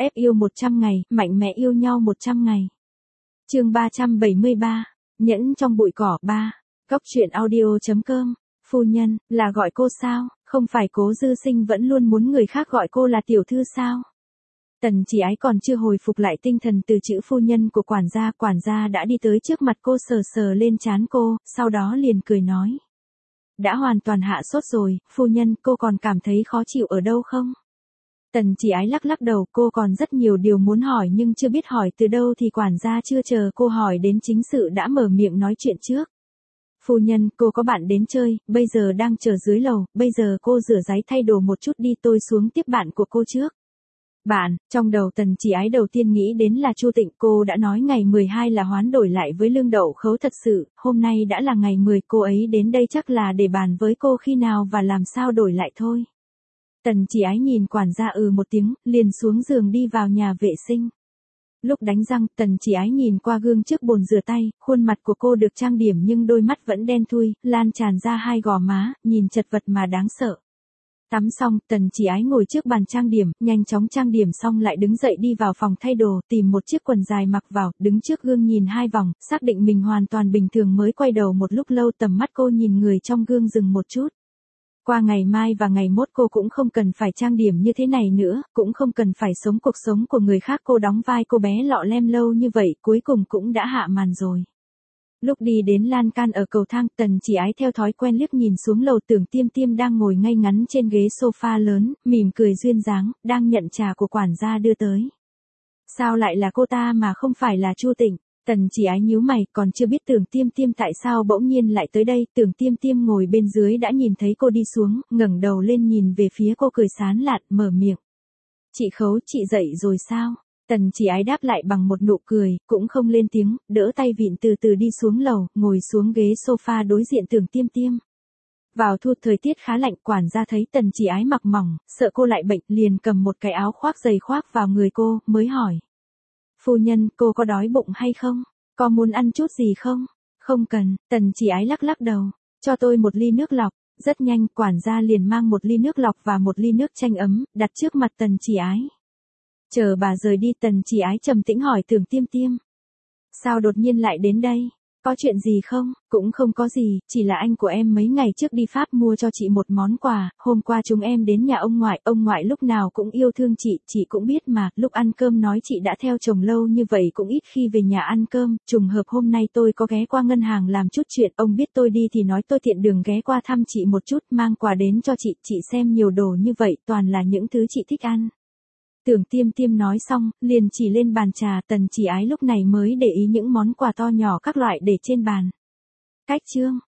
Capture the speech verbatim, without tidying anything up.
Ép yêu một trăm ngày, mạnh mẽ yêu nhau một trăm ngày. Chương ba trăm bảy mươi ba, nhẫn trong bụi cỏ ba. Góc truyện audio chấm com. Phu nhân, là gọi cô sao? Không phải Cố Dư Sinh vẫn luôn muốn người khác gọi cô là tiểu thư sao? Tần Chỉ Ái còn chưa hồi phục lại tinh thần từ chữ phu nhân của quản gia, quản gia đã đi tới trước mặt cô sờ sờ lên trán cô, sau đó liền cười nói. Đã hoàn toàn hạ sốt rồi, phu nhân, cô còn cảm thấy khó chịu ở đâu không? Tần Chỉ Ái lắc lắc đầu, cô còn rất nhiều điều muốn hỏi nhưng chưa biết hỏi từ đâu thì quản gia chưa chờ cô hỏi đến chính sự đã mở miệng nói chuyện trước. Phu nhân, cô có bạn đến chơi, bây giờ đang chờ dưới lầu, bây giờ cô rửa ráy thay đồ một chút đi, tôi xuống tiếp bạn của cô trước. Bạn, trong đầu Tần Chỉ Ái đầu tiên nghĩ đến là Chu Tịnh, cô đã nói ngày mười hai là hoán đổi lại với lương đậu khấu thật sự, hôm nay đã là ngày mười, cô ấy đến đây chắc là để bàn với cô khi nào và làm sao đổi lại thôi. Tần Chỉ Ái nhìn quản gia ừ một tiếng, liền xuống giường đi vào nhà vệ sinh. Lúc đánh răng, Tần Chỉ Ái nhìn qua gương trước bồn rửa tay, khuôn mặt của cô được trang điểm nhưng đôi mắt vẫn đen thui, lan tràn ra hai gò má, nhìn chật vật mà đáng sợ. Tắm xong, Tần Chỉ Ái ngồi trước bàn trang điểm, nhanh chóng trang điểm xong lại đứng dậy đi vào phòng thay đồ, tìm một chiếc quần dài mặc vào, đứng trước gương nhìn hai vòng, xác định mình hoàn toàn bình thường mới quay đầu một lúc lâu, tầm mắt cô nhìn người trong gương dừng một chút. Qua ngày mai và ngày mốt cô cũng không cần phải trang điểm như thế này nữa, cũng không cần phải sống cuộc sống của người khác, cô đóng vai cô bé lọ lem lâu như vậy, cuối cùng cũng đã hạ màn rồi. Lúc đi đến lan can ở cầu thang, Tần Chỉ Ái theo thói quen liếc nhìn xuống lầu, Tưởng Tiêm Tiêm đang ngồi ngay ngắn trên ghế sofa lớn, mỉm cười duyên dáng, đang nhận trà của quản gia đưa tới. Sao lại là cô ta mà không phải là Chu Tịnh? Tần Chỉ Ái nhíu mày, còn chưa biết Tưởng Tiêm Tiêm tại sao bỗng nhiên lại tới đây, Tưởng Tiêm Tiêm ngồi bên dưới đã nhìn thấy cô đi xuống, ngẩng đầu lên nhìn về phía cô cười sán lạn, mở miệng. Chị Khấu, chị dậy rồi sao? Tần Chỉ Ái đáp lại bằng một nụ cười, cũng không lên tiếng, đỡ tay vịn từ từ đi xuống lầu, ngồi xuống ghế sofa đối diện Tưởng Tiêm Tiêm. Vào thu thời tiết khá lạnh, quản gia thấy Tần Chỉ Ái mặc mỏng, sợ cô lại bệnh, liền cầm một cái áo khoác dày khoác vào người cô, mới hỏi. Phu nhân, cô có đói bụng hay không? Có muốn ăn chút gì không? Không cần, Tần Chỉ Ái lắc lắc đầu. Cho tôi một ly nước lọc. Rất nhanh, quản gia liền mang một ly nước lọc và một ly nước chanh ấm, đặt trước mặt Tần Chỉ Ái. Chờ bà rời đi, Tần Chỉ Ái trầm tĩnh hỏi Tưởng Tiêm Tiêm. Sao đột nhiên lại đến đây? Có chuyện gì không? Cũng không có gì, chỉ là anh của em mấy ngày trước đi Pháp mua cho chị một món quà, hôm qua chúng em đến nhà ông ngoại, ông ngoại lúc nào cũng yêu thương chị, chị cũng biết mà, lúc ăn cơm nói chị đã theo chồng lâu như vậy cũng ít khi về nhà ăn cơm, trùng hợp hôm nay tôi có ghé qua ngân hàng làm chút chuyện, ông biết tôi đi thì nói tôi tiện đường ghé qua thăm chị một chút, mang quà đến cho chị, chị xem nhiều đồ như vậy, toàn là những thứ chị thích ăn. Tưởng Tiêm Tiêm nói xong, liền chỉ lên bàn trà, Tần Chỉ Ái lúc này mới để ý những món quà to nhỏ các loại để trên bàn. Cách chương,